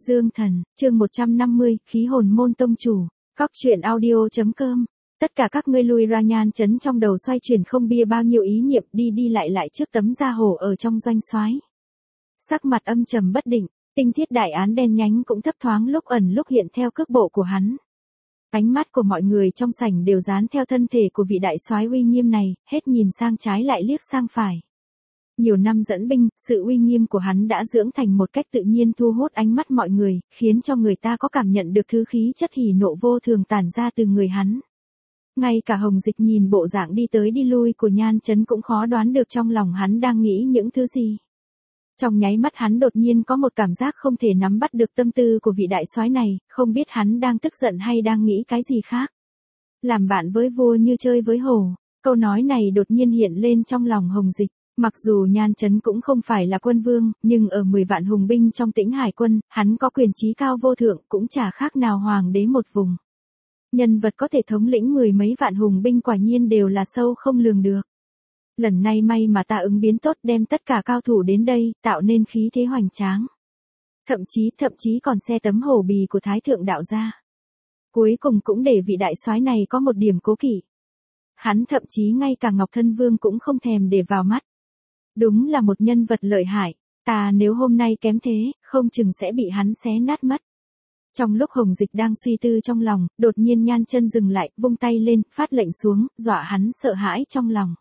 Dương Thần, chương 150, khí hồn môn tông chủ. Cóc truyện audio.com. Tất cả các ngươi lui ra. Nhan chấn trong đầu xoay chuyển không bia bao nhiêu ý niệm, đi lại trước tấm da hổ ở trong doanh soái. Sắc mặt âm trầm bất định, tinh thiết đại án đen nhánh cũng thấp thoáng lúc ẩn lúc hiện theo cước bộ của hắn. Ánh mắt của mọi người trong sảnh đều dán theo thân thể của vị đại soái uy nghiêm này, hết nhìn sang trái lại liếc sang phải. Nhiều năm dẫn binh, sự uy nghiêm của hắn đã dưỡng thành một cách tự nhiên thu hút ánh mắt mọi người, khiến cho người ta có cảm nhận được thứ khí chất hỉ nộ vô thường tản ra từ người hắn. Ngay cả Hồng Dịch nhìn bộ dạng đi tới đi lui của Nhan Chấn cũng khó đoán được trong lòng hắn đang nghĩ những thứ gì. Trong nháy mắt hắn đột nhiên có một cảm giác không thể nắm bắt được tâm tư của vị đại soái này, không biết hắn đang tức giận hay đang nghĩ cái gì khác. Làm bạn với vua như chơi với hổ, câu nói này đột nhiên hiện lên trong lòng Hồng Dịch. Mặc dù Nhan Chấn cũng không phải là quân vương, nhưng ở 10 vạn hùng binh trong Tĩnh Hải quân, hắn có quyền trí cao vô thượng, cũng chả khác nào hoàng đế một vùng. Nhân vật có thể thống lĩnh 10 mấy vạn hùng binh quả nhiên đều là sâu không lường được. Lần này may mà ta ứng biến tốt, đem tất cả cao thủ đến đây, tạo nên khí thế hoành tráng. Thậm chí còn xe tấm hổ bì của Thái Thượng Đạo gia. Cuối cùng cũng để vị đại soái này có một điểm cố kỵ. Hắn thậm chí ngay cả Ngọc Thân Vương cũng không thèm để vào mắt. Đúng là một nhân vật lợi hại, ta nếu hôm nay kém thế, không chừng sẽ bị hắn xé nát mất. Trong lúc Hồng Dịch đang suy tư trong lòng, đột nhiên Nhan Chân dừng lại, vung tay lên, phát lệnh xuống, dọa hắn sợ hãi trong lòng.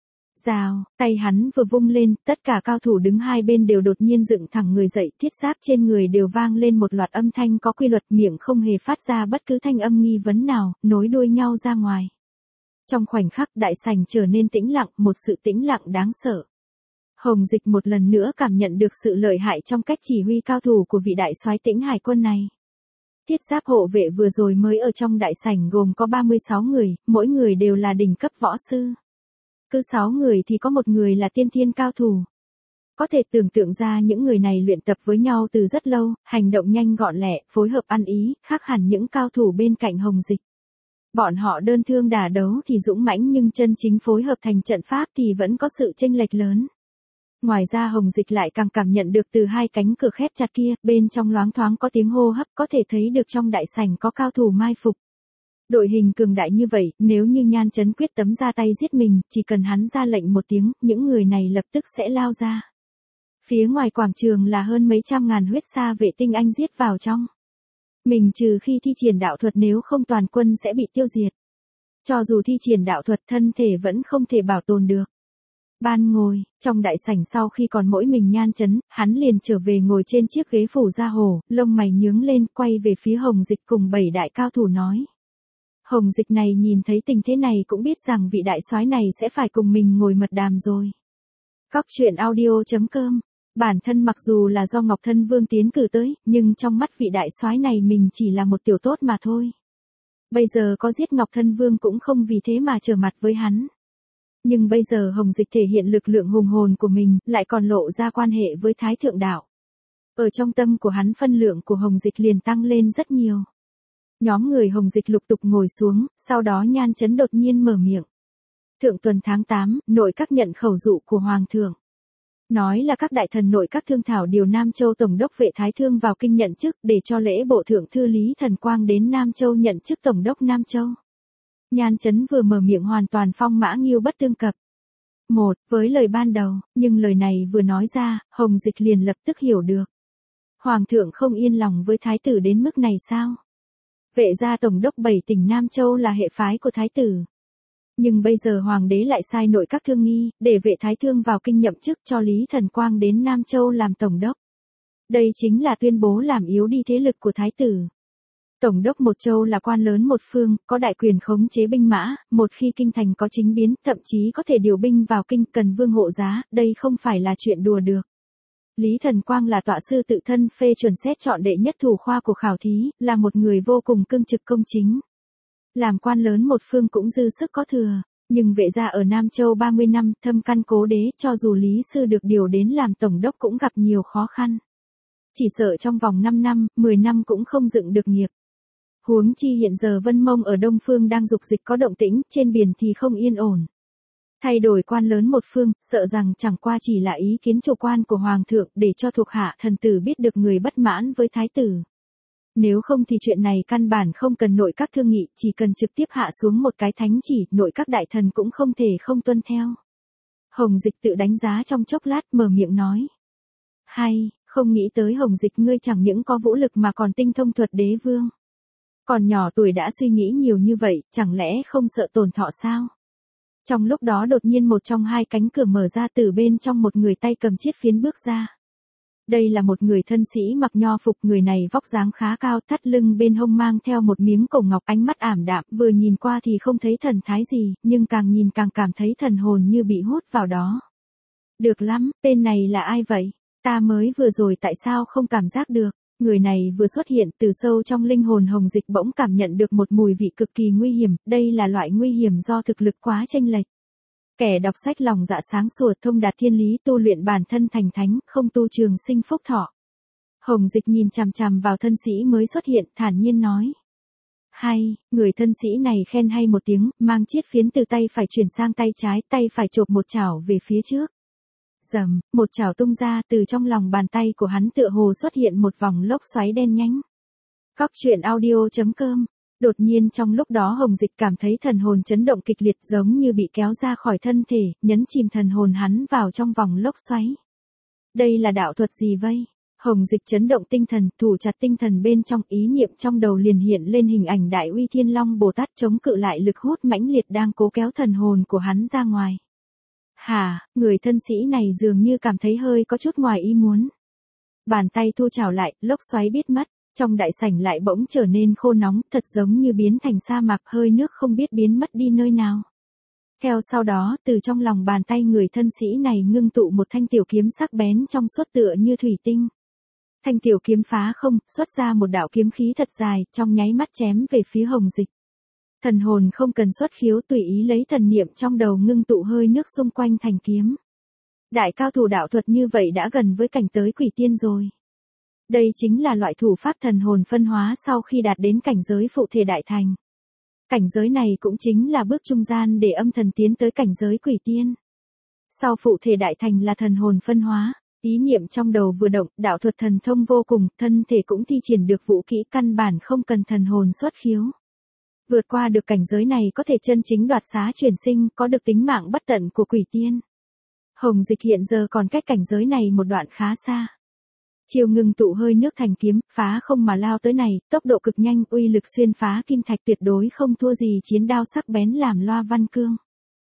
Rào, tay hắn vừa vung lên, tất cả cao thủ đứng hai bên đều đột nhiên dựng thẳng người dậy, thiết giáp trên người đều vang lên một loạt âm thanh có quy luật, miệng không hề phát ra bất cứ thanh âm nghi vấn nào, nối đuôi nhau ra ngoài. Trong khoảnh khắc đại sảnh trở nên tĩnh lặng, một sự tĩnh lặng đáng sợ. Hồng Dịch một lần nữa cảm nhận được sự lợi hại trong cách chỉ huy cao thủ của vị đại soái Tĩnh Hải quân này. Thiết giáp hộ vệ vừa rồi mới ở trong đại sảnh gồm có 36 người, mỗi người đều là đỉnh cấp võ sư. Cứ 6 người thì có một người là tiên thiên cao thủ. Có thể tưởng tượng ra những người này luyện tập với nhau từ rất lâu, hành động nhanh gọn lẹ, phối hợp ăn ý, khác hẳn những cao thủ bên cạnh Hồng Dịch. Bọn họ đơn thương đả đấu thì dũng mãnh nhưng chân chính phối hợp thành trận pháp thì vẫn có sự chênh lệch lớn. Ngoài ra Hồng Dịch lại càng cảm nhận được từ hai cánh cửa khép chặt kia, bên trong loáng thoáng có tiếng hô hấp, có thể thấy được trong đại sảnh có cao thủ mai phục. Đội hình cường đại như vậy, nếu như Nhan Chấn quyết tâm ra tay giết mình, chỉ cần hắn ra lệnh một tiếng, những người này lập tức sẽ lao ra. Phía ngoài quảng trường là hơn mấy trăm ngàn huyết sa vệ tinh anh giết vào trong. Mình trừ khi thi triển đạo thuật, nếu không toàn quân sẽ bị tiêu diệt. Cho dù thi triển đạo thuật, thân thể vẫn không thể bảo tồn được. Ban ngồi, trong đại sảnh sau khi còn mỗi mình Nhan Chấn, hắn liền trở về ngồi trên chiếc ghế phủ da hổ, lông mày nhướng lên, quay về phía Hồng Dịch cùng 7 đại cao thủ nói. Hồng Dịch này nhìn thấy tình thế này cũng biết rằng vị đại soái này sẽ phải cùng mình ngồi mật đàm rồi. Cóc truyện audio.com. Bản thân mặc dù là do Ngọc Thân Vương tiến cử tới, nhưng trong mắt vị đại soái này mình chỉ là một tiểu tốt mà thôi. Bây giờ có giết Ngọc Thân Vương cũng không vì thế mà trở mặt với hắn. Nhưng bây giờ Hồng Dịch thể hiện lực lượng hùng hồn của mình, lại còn lộ ra quan hệ với Thái Thượng Đạo. Ở trong tâm của hắn phân lượng của Hồng Dịch liền tăng lên rất nhiều. Nhóm người Hồng Dịch lục tục ngồi xuống, sau đó Nhan Chấn đột nhiên mở miệng. Thượng tuần tháng 8, nội các nhận khẩu dụ của Hoàng thượng. Nói là các đại thần nội các thương thảo điều Nam Châu Tổng đốc vệ Thái Thương vào kinh nhận chức để cho lễ bộ thượng thư Lý Thần Quang đến Nam Châu nhận chức Tổng đốc Nam Châu. Nhan Chấn vừa mở miệng hoàn toàn phong mã nghiêu bất tương cập. Với lời ban đầu, nhưng lời này vừa nói ra, Hồng Dịch liền lập tức hiểu được. Hoàng thượng không yên lòng với thái tử đến mức này sao? Vệ gia tổng đốc 7 tỉnh Nam Châu là hệ phái của thái tử. Nhưng bây giờ hoàng đế lại sai nội các thương nghi, để vệ Thái Thương vào kinh nhậm chức cho Lý Thần Quang đến Nam Châu làm tổng đốc. Đây chính là tuyên bố làm yếu đi thế lực của thái tử. Tổng đốc một châu là quan lớn một phương, có đại quyền khống chế binh mã, một khi kinh thành có chính biến, thậm chí có thể điều binh vào kinh, cần vương hộ giá, đây không phải là chuyện đùa được. Lý Thần Quang là tọa sư tự thân phê chuẩn xét chọn đệ nhất thủ khoa của khảo thí, là một người vô cùng cương trực công chính. Làm quan lớn một phương cũng dư sức có thừa, nhưng vệ gia ở Nam Châu 30 năm, thâm căn cố đế, cho dù Lý Sư được điều đến làm tổng đốc cũng gặp nhiều khó khăn. Chỉ sợ trong vòng 5 năm, 10 năm cũng không dựng được nghiệp. Huống chi hiện giờ Vân Mông ở Đông Phương đang dục dịch có động tĩnh, trên biển thì không yên ổn. Thay đổi quan lớn một phương, sợ rằng chẳng qua chỉ là ý kiến chủ quan của hoàng thượng để cho thuộc hạ thần tử biết được người bất mãn với thái tử. Nếu không thì chuyện này căn bản không cần nội các thương nghị, chỉ cần trực tiếp hạ xuống một cái thánh chỉ, nội các đại thần cũng không thể không tuân theo. Hồng Dịch tự đánh giá trong chốc lát mở miệng nói. Hay, không nghĩ tới Hồng Dịch ngươi chẳng những có vũ lực mà còn tinh thông thuật đế vương. Còn nhỏ tuổi đã suy nghĩ nhiều như vậy, chẳng lẽ không sợ tổn thọ sao? Trong lúc đó đột nhiên một trong hai cánh cửa mở ra, từ bên trong một người tay cầm chiết phiến bước ra. Đây là một người thân sĩ mặc nho phục, người này vóc dáng khá cao, thắt lưng bên hông mang theo một miếng cổ ngọc, ánh mắt ảm đạm, vừa nhìn qua thì không thấy thần thái gì, nhưng càng nhìn càng cảm thấy thần hồn như bị hút vào đó. Được lắm, tên này là ai vậy? Ta mới vừa rồi tại sao không cảm giác được? Người này vừa xuất hiện, từ sâu trong linh hồn Hồng Dịch bỗng cảm nhận được một mùi vị cực kỳ nguy hiểm, đây là loại nguy hiểm do thực lực quá chênh lệch. Kẻ đọc sách lòng dạ sáng sủa, thông đạt thiên lý, tu luyện bản thân thành thánh, không tu trường sinh phúc thọ. Hồng Dịch nhìn chằm chằm vào thân sĩ mới xuất hiện, thản nhiên nói. Hay, người thân sĩ này khen hay một tiếng, mang chiết phiến từ tay phải chuyển sang tay trái, tay phải chộp một chảo về phía trước. Rầm, một chảo tung ra, từ trong lòng bàn tay của hắn tựa hồ xuất hiện một vòng lốc xoáy đen nhánh. Cóc truyện audio.com. Đột nhiên trong lúc đó Hồng Dịch cảm thấy thần hồn chấn động kịch liệt, giống như bị kéo ra khỏi thân thể, nhấn chìm thần hồn hắn vào trong vòng lốc xoáy. Đây là đạo thuật gì vây? Hồng Dịch chấn động tinh thần, thủ chặt tinh thần bên trong, ý niệm trong đầu liền hiện lên hình ảnh Đại Uy Thiên Long Bồ Tát chống cự lại lực hút mãnh liệt đang cố kéo thần hồn của hắn ra ngoài. Hả, người thân sĩ này dường như cảm thấy hơi có chút ngoài ý muốn. Bàn tay thu chảo lại, lốc xoáy biết mất, trong đại sảnh lại bỗng trở nên khô nóng, thật giống như biến thành sa mạc, hơi nước không biết biến mất đi nơi nào. Theo sau đó, từ trong lòng bàn tay người thân sĩ này ngưng tụ một thanh tiểu kiếm sắc bén trong suốt tựa như thủy tinh. Thanh tiểu kiếm phá không, xuất ra một đạo kiếm khí thật dài, trong nháy mắt chém về phía Hồng Dịch. Thần hồn không cần xuất khiếu, tùy ý lấy thần niệm trong đầu ngưng tụ hơi nước xung quanh thành kiếm. Đại cao thủ đạo thuật như vậy đã gần với cảnh tới quỷ tiên rồi. Đây chính là loại thủ pháp thần hồn phân hóa sau khi đạt đến cảnh giới phụ thể đại thành. Cảnh giới này cũng chính là bước trung gian để âm thần tiến tới cảnh giới quỷ tiên. Sau phụ thể đại thành là thần hồn phân hóa, ý niệm trong đầu vừa động, đạo thuật thần thông vô cùng, thân thể cũng thi triển được vũ kỹ, căn bản không cần thần hồn xuất khiếu. Vượt qua được cảnh giới này có thể chân chính đoạt xá chuyển sinh, có được tính mạng bất tận của quỷ tiên. Hồng Dịch hiện giờ còn cách cảnh giới này một đoạn khá xa. Chiều ngừng tụ hơi nước thành kiếm, phá không mà lao tới này, tốc độ cực nhanh, uy lực xuyên phá kim thạch tuyệt đối không thua gì chiến đao sắc bén làm loa văn cương.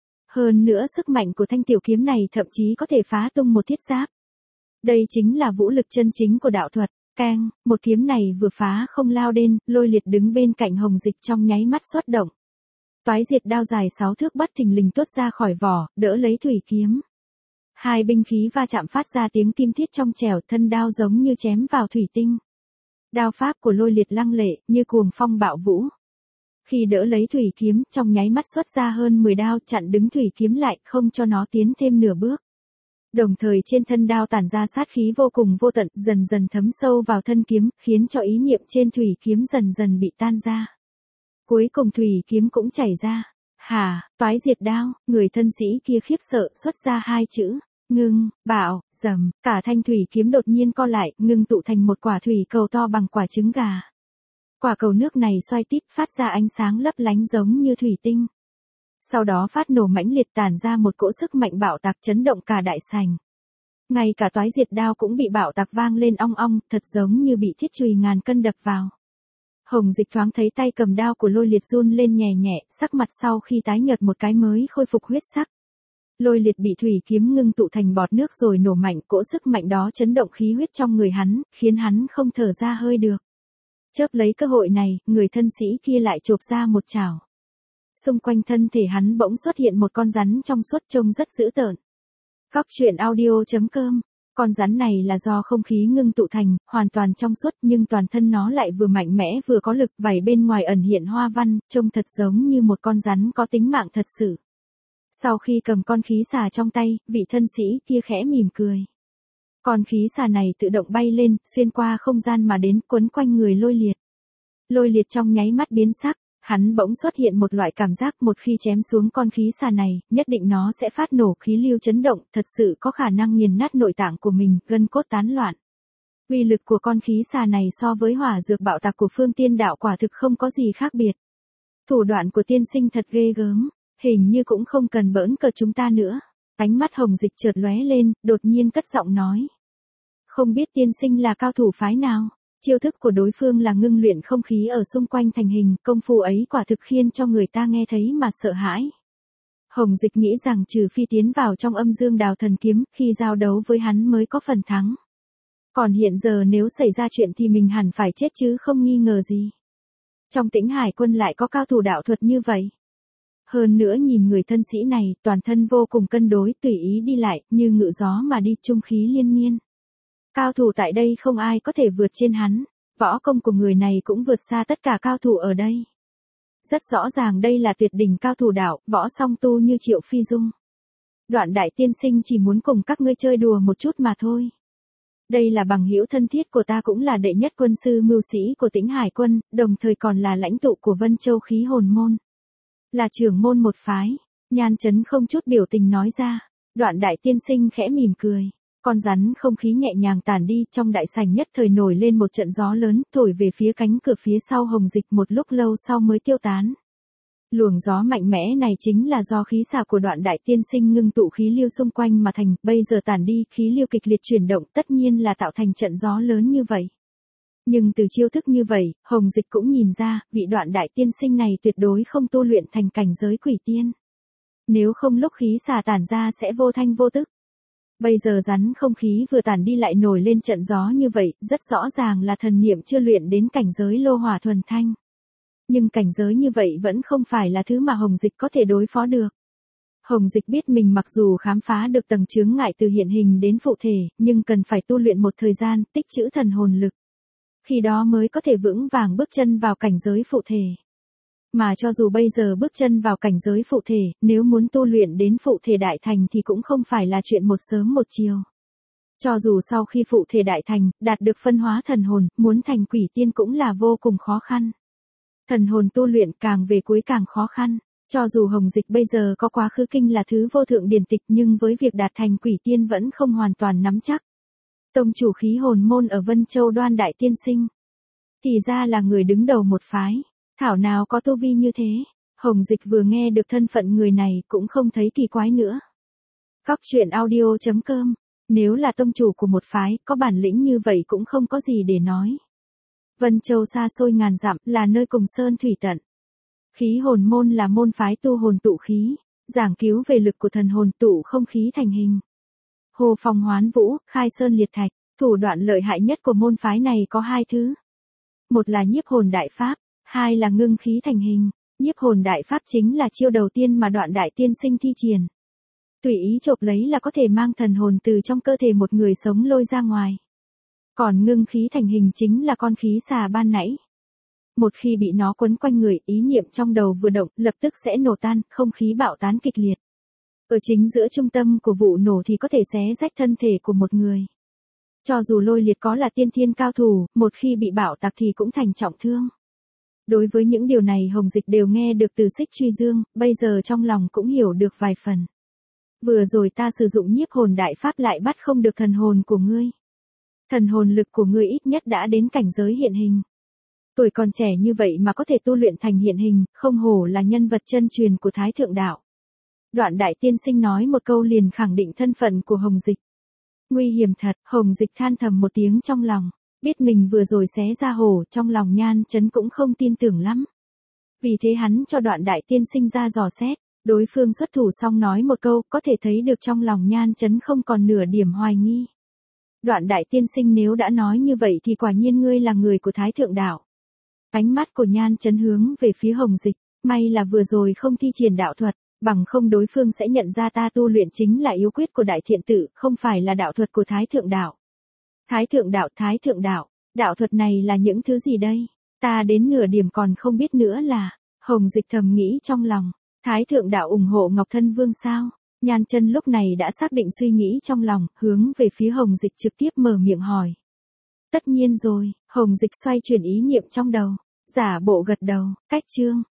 Hơn nữa sức mạnh của thanh tiểu kiếm này thậm chí có thể phá tung một thiết giáp. Đây chính là vũ lực chân chính của đạo thuật. Keng, một kiếm này vừa phá không lao đến, Lôi Liệt đứng bên cạnh Hồng Dịch trong nháy mắt xuất động. Toái diệt đao dài 6 thước bất thình lình tuốt ra khỏi vỏ, đỡ lấy thủy kiếm. Hai binh khí va chạm phát ra tiếng kim thiết trong trẻo, thân đao giống như chém vào thủy tinh. Đao pháp của Lôi Liệt lăng lệ, như cuồng phong bạo vũ. Khi đỡ lấy thủy kiếm, trong nháy mắt xuất ra hơn 10 đao chặn đứng thủy kiếm lại, không cho nó tiến thêm nửa bước. Đồng thời trên thân đao tản ra sát khí vô cùng vô tận, dần dần thấm sâu vào thân kiếm, khiến cho ý niệm trên thủy kiếm dần dần bị tan ra. Cuối cùng thủy kiếm cũng chảy ra. Hả, toái diệt đao, người thân sĩ kia khiếp sợ, xuất ra hai chữ. Ngưng, bạo, rầm, cả thanh thủy kiếm đột nhiên co lại, ngưng tụ thành một quả thủy cầu to bằng quả trứng gà. Quả cầu nước này xoay tít, phát ra ánh sáng lấp lánh giống như thủy tinh. Sau đó phát nổ mãnh liệt, tản ra một cỗ sức mạnh bạo tạc chấn động cả đại sảnh. Ngay cả toái diệt đao cũng bị bạo tạc vang lên ong ong, thật giống như bị thiết chùy ngàn cân đập vào. Hồng Dịch thoáng thấy tay cầm đao của Lôi Liệt run lên nhẹ nhẹ, sắc mặt sau khi tái nhợt một cái mới khôi phục huyết sắc. Lôi Liệt bị thủy kiếm ngưng tụ thành bọt nước rồi nổ mạnh, cỗ sức mạnh đó chấn động khí huyết trong người hắn, khiến hắn không thở ra hơi được. Chớp lấy cơ hội này, người thân sĩ kia lại chộp ra một chảo. Xung quanh thân thể hắn bỗng xuất hiện một con rắn trong suốt trông rất dữ tợn. Cóc truyện audio.com. Con rắn này là do không khí ngưng tụ thành, hoàn toàn trong suốt, nhưng toàn thân nó lại vừa mạnh mẽ vừa có lực, vảy bên ngoài ẩn hiện hoa văn, trông thật giống như một con rắn có tính mạng thật sự. Sau khi cầm con khí xà trong tay, vị thân sĩ kia khẽ mỉm cười. Con khí xà này tự động bay lên, xuyên qua không gian mà đến, quấn quanh người Lôi Liệt. Lôi Liệt trong nháy mắt biến sắc. Hắn bỗng xuất hiện một loại cảm giác một khi chém xuống con khí xà này, nhất định nó sẽ phát nổ khí lưu chấn động, thật sự có khả năng nghiền nát nội tạng của mình, gân cốt tán loạn. Uy lực của con khí xà này so với hỏa dược bạo tạc của Phương Tiên đạo quả thực không có gì khác biệt. Thủ đoạn của tiên sinh thật ghê gớm, hình như cũng không cần bỡn cợt chúng ta nữa. Ánh mắt Hồng Dịch chợt lóe lên, đột nhiên cất giọng nói. Không biết tiên sinh là cao thủ phái nào? Chiêu thức của đối phương là ngưng luyện không khí ở xung quanh thành hình, công phu ấy quả thực khiến cho người ta nghe thấy mà sợ hãi. Hồng Dịch nghĩ rằng trừ phi tiến vào trong âm dương đào thần kiếm, khi giao đấu với hắn mới có phần thắng. Còn hiện giờ nếu xảy ra chuyện thì mình hẳn phải chết chứ không nghi ngờ gì. Trong Tĩnh Hải quân lại có cao thủ đạo thuật như vậy. Hơn nữa nhìn người thân sĩ này, toàn thân vô cùng cân đối, tùy ý đi lại, như ngự gió mà đi, trung khí liên miên. Cao thủ tại đây không ai có thể vượt trên hắn, võ công của người này cũng vượt xa tất cả cao thủ ở đây. Rất rõ ràng đây là tuyệt đỉnh cao thủ đạo, võ song tu như Triệu Phi Dung. Đoạn đại tiên sinh chỉ muốn cùng các ngươi chơi đùa một chút mà thôi. Đây là bằng hữu thân thiết của ta, cũng là đệ nhất quân sư mưu sĩ của Tĩnh Hải quân, đồng thời còn là lãnh tụ của Vân Châu khí hồn môn. Là trưởng môn một phái, Nhan Chấn không chút biểu tình nói ra. Đoạn đại tiên sinh khẽ mỉm cười. Con rắn không khí nhẹ nhàng tản đi, trong đại sảnh nhất thời nổi lên một trận gió lớn, thổi về phía cánh cửa phía sau Hồng Dịch, một lúc lâu sau mới tiêu tán. Luồng gió mạnh mẽ này chính là do khí xà của đoạn đại tiên sinh ngưng tụ khí lưu xung quanh mà thành, bây giờ tản đi, khí lưu kịch liệt chuyển động, tất nhiên là tạo thành trận gió lớn như vậy. Nhưng từ chiêu thức như vậy, Hồng Dịch cũng nhìn ra, vị đoạn đại tiên sinh này tuyệt đối không tu luyện thành cảnh giới quỷ tiên. Nếu không lúc khí xà tản ra sẽ vô thanh vô tức. Bây giờ rắn không khí vừa tản đi lại nổi lên trận gió như vậy, rất rõ ràng là thần niệm chưa luyện đến cảnh giới lô hỏa thuần thanh. Nhưng cảnh giới như vậy vẫn không phải là thứ mà Hồng Dịch có thể đối phó được. Hồng Dịch biết mình mặc dù khám phá được tầng chướng ngại từ hiện hình đến phụ thể, nhưng cần phải tu luyện một thời gian, tích trữ thần hồn lực. Khi đó mới có thể vững vàng bước chân vào cảnh giới phụ thể. Mà cho dù bây giờ bước chân vào cảnh giới phụ thể, nếu muốn tu luyện đến phụ thể đại thành thì cũng không phải là chuyện một sớm một chiều. Cho dù sau khi phụ thể đại thành, đạt được phân hóa thần hồn, muốn thành quỷ tiên cũng là vô cùng khó khăn. Thần hồn tu luyện càng về cuối càng khó khăn. Cho dù Hồng Dịch bây giờ có quá khứ kinh là thứ vô thượng điển tịch, nhưng với việc đạt thành quỷ tiên vẫn không hoàn toàn nắm chắc. Tông chủ khí hồn môn ở Vân Châu Đoan đại tiên sinh, thì ra là người đứng đầu một phái. Thảo nào có tu vi như thế. Hồng Dịch vừa nghe được thân phận người này cũng không thấy kỳ quái nữa. Cóc truyện audio.com. Nếu là tông chủ của một phái, có bản lĩnh như vậy cũng không có gì để nói. Vân Châu xa xôi ngàn dặm, là nơi cùng sơn thủy tận. Khí hồn môn là môn phái tu hồn tụ khí, giảng cứu về lực của thần hồn tụ không khí thành hình. Hồ phong hoán vũ, khai sơn liệt thạch, thủ đoạn lợi hại nhất của môn phái này có hai thứ. Một là nhiếp hồn đại pháp, hai là ngưng khí thành hình. Nhiếp hồn đại pháp chính là chiêu đầu tiên mà đoạn đại tiên sinh thi triển. Tùy ý chộp lấy là có thể mang thần hồn từ trong cơ thể một người sống lôi ra ngoài. Còn ngưng khí thành hình chính là con khí xà ban nãy. Một khi bị nó quấn quanh người, ý niệm trong đầu vừa động, lập tức sẽ nổ tan, không khí bạo tán kịch liệt. Ở chính giữa trung tâm của vụ nổ thì có thể xé rách thân thể của một người. Cho dù lôi liệt có là tiên thiên cao thủ, một khi bị bạo tạc thì cũng thành trọng thương. Đối với những điều này Hồng Dịch đều nghe được từ Xích Truy Dương, bây giờ trong lòng cũng hiểu được vài phần. Vừa rồi ta sử dụng nhiếp hồn đại pháp lại bắt không được thần hồn của ngươi. Thần hồn lực của ngươi ít nhất đã đến cảnh giới hiện hình. Tuổi còn trẻ như vậy mà có thể tu luyện thành hiện hình, không hổ là nhân vật chân truyền của Thái Thượng Đạo. Đoạn đại tiên sinh nói một câu liền khẳng định thân phận của Hồng Dịch. Nguy hiểm thật, Hồng Dịch than thầm một tiếng trong lòng. Biết mình vừa rồi xé ra hổ, trong lòng Nhan Chấn cũng không tin tưởng lắm. Vì thế hắn cho đoạn đại tiên sinh ra dò xét. Đối phương xuất thủ xong nói một câu, có thể thấy được trong lòng Nhan Chấn không còn nửa điểm hoài nghi. Đoạn đại tiên sinh nếu đã nói như vậy thì quả nhiên ngươi là người của Thái Thượng Đạo. Ánh mắt của Nhan Chấn hướng về phía Hồng Dịch, may là vừa rồi không thi triển đạo thuật, bằng không đối phương sẽ nhận ra ta tu luyện chính là yếu quyết của Đại Thiện Tự, không phải là đạo thuật của Thái Thượng Đạo. Thái Thượng Đạo, đạo thuật này là những thứ gì đây? Ta đến nửa điểm còn không biết nữa là, Hồng Dịch thầm nghĩ trong lòng, Thái Thượng Đạo ủng hộ Ngọc Thân Vương sao? Nhan Chân lúc này đã xác định suy nghĩ trong lòng, hướng về phía Hồng Dịch trực tiếp mở miệng hỏi. Tất nhiên rồi, Hồng Dịch xoay chuyển ý niệm trong đầu, giả bộ gật đầu, cách chương.